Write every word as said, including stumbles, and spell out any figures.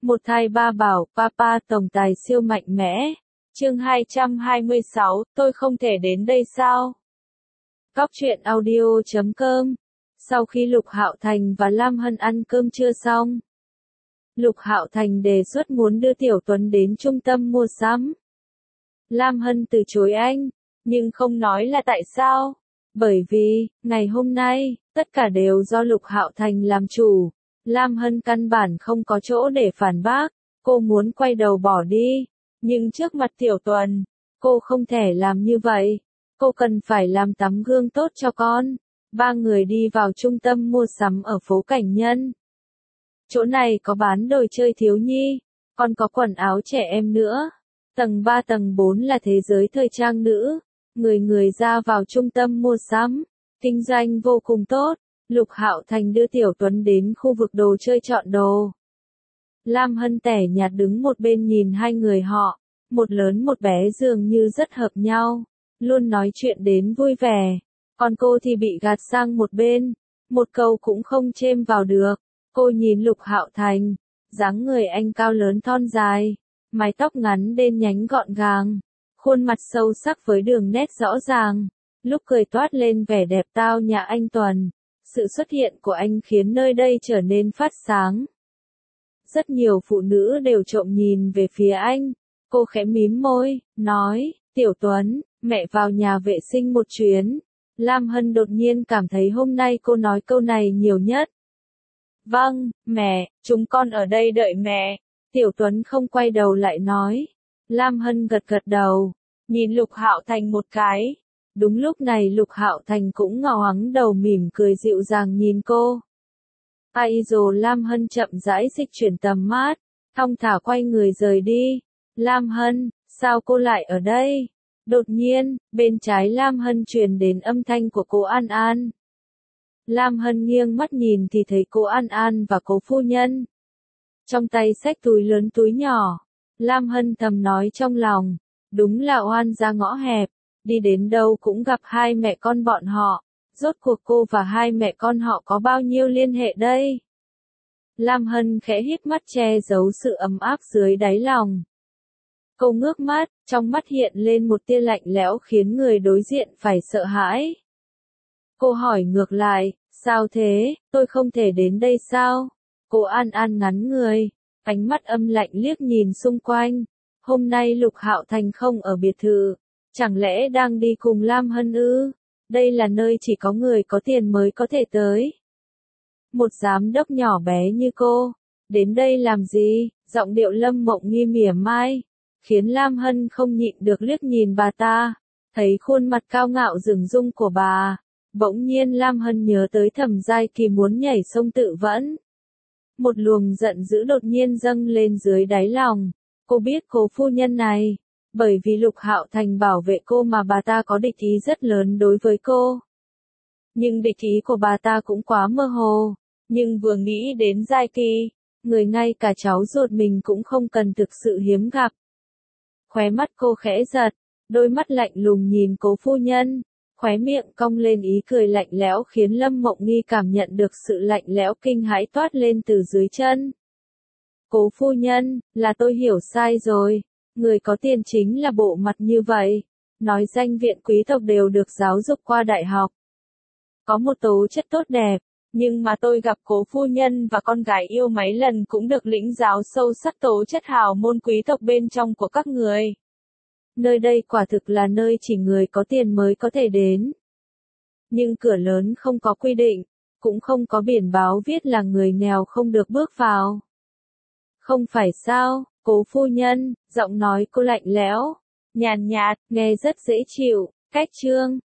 Một thai ba bảo, Papa tổng tài siêu mạnh mẽ. Chương hai trăm hai mươi sáu, tôi không thể đến đây sao? Góc truyện audio chấm com. Sau khi Lục Hạo Thành và Lam Hân ăn cơm trưa xong, Lục Hạo Thành đề xuất muốn đưa Tiểu Tuấn đến trung tâm mua sắm. Lam Hân từ chối anh, nhưng không nói là tại sao. Bởi vì, ngày hôm nay, tất cả đều do Lục Hạo Thành làm chủ. Lam Hân căn bản không có chỗ để phản bác, cô muốn quay đầu bỏ đi. Nhưng trước mặt Tiểu Tuấn, cô không thể làm như vậy. Cô cần phải làm tấm gương tốt cho con. Ba người đi vào trung tâm mua sắm ở phố Cảnh Nhân. Chỗ này có bán đồ chơi thiếu nhi, còn có quần áo trẻ em nữa. Tầng ba tầng bốn là thế giới thời trang nữ. Người người ra vào trung tâm mua sắm, kinh doanh vô cùng tốt. Lục Hạo Thành đưa Tiểu Tuấn đến khu vực đồ chơi chọn đồ. Lam Hân tẻ nhạt đứng một bên nhìn hai người họ, một lớn một bé dường như rất hợp nhau, luôn nói chuyện đến vui vẻ. Còn cô thì bị gạt sang một bên, một câu cũng không chêm vào được. Cô nhìn Lục Hạo Thành, dáng người anh cao lớn thon dài, mái tóc ngắn đen nhánh gọn gàng, khuôn mặt sâu sắc với đường nét rõ ràng, lúc cười toát lên vẻ đẹp tao nhã anh tuần. Sự xuất hiện của anh khiến nơi đây trở nên phát sáng. Rất nhiều phụ nữ đều trộm nhìn về phía anh. Cô khẽ mím môi, nói, Tiểu Tuấn, mẹ vào nhà vệ sinh một chuyến. Lam Hân đột nhiên cảm thấy hôm nay cô nói câu này nhiều nhất. Vâng, mẹ, chúng con ở đây đợi mẹ. Tiểu Tuấn không quay đầu lại nói. Lam Hân gật gật đầu, nhìn Lục Hạo Thành một cái. Đúng lúc này Lục Hạo Thành cũng ngó ngoắng đầu mỉm cười dịu dàng nhìn cô. Ai rồi Lam Hân chậm rãi dịch chuyển tầm mắt, thong thả quay người rời đi. Lam Hân, sao cô lại ở đây? Đột nhiên, bên trái Lam Hân truyền đến âm thanh của cô An An. Lam Hân nghiêng mắt nhìn thì thấy cô An An và cô phu nhân. Trong tay xách túi lớn túi nhỏ. Lam Hân thầm nói trong lòng, đúng là oan ra ngõ hẹp. Đi đến đâu cũng gặp hai mẹ con bọn họ. Rốt cuộc cô và hai mẹ con họ có bao nhiêu liên hệ đây? Lam Hân khẽ híp mắt che giấu sự ấm áp dưới đáy lòng. Cô ngước mắt, trong mắt hiện lên một tia lạnh lẽo khiến người đối diện phải sợ hãi. Cô hỏi ngược lại, sao thế, tôi không thể đến đây sao? Cô An An ngắn người, ánh mắt âm lạnh liếc nhìn xung quanh. Hôm nay Lục Hạo Thành không ở biệt thự. Chẳng lẽ đang đi cùng Lam Hân ư? Đây là nơi chỉ có người có tiền mới có thể tới. Một giám đốc nhỏ bé như cô, đến đây làm gì? Giọng điệu Lâm Mộng Nghi mỉa mai, khiến Lam Hân không nhịn được liếc nhìn bà ta. Thấy khuôn mặt cao ngạo dửng dưng của bà, bỗng nhiên Lam Hân nhớ tới Thẩm Giai Kỳ muốn nhảy sông tự vẫn. Một luồng giận dữ đột nhiên dâng lên dưới đáy lòng. Cô biết cố phu nhân này. Bởi vì Lục Hạo Thành bảo vệ cô mà bà ta có địch ý rất lớn đối với cô. Nhưng địch ý của bà ta cũng quá mơ hồ. Nhưng vừa nghĩ đến Giai Kỳ, người ngay cả cháu ruột mình cũng không cần thực sự hiếm gặp. Khóe mắt cô khẽ giật, đôi mắt lạnh lùng nhìn cố phu nhân, khóe miệng cong lên ý cười lạnh lẽo khiến Lâm Mộng Nghi cảm nhận được sự lạnh lẽo kinh hãi toát lên từ dưới chân. Cố phu nhân, là tôi hiểu sai rồi. Người có tiền chính là bộ mặt như vậy. Nói danh viện quý tộc đều được giáo dục qua đại học. Có một tố chất tốt đẹp. Nhưng mà tôi gặp cố phu nhân và con gái yêu mấy lần cũng được lĩnh giáo sâu sắc tố chất hào môn quý tộc bên trong của các người. Nơi đây quả thực là nơi chỉ người có tiền mới có thể đến. Nhưng cửa lớn không có quy định. Cũng không có biển báo viết là người nghèo không được bước vào. Không phải sao? Cố phu nhân, giọng nói cô lạnh lẽo, nhàn nhạt, nghe rất dễ chịu. Cách chương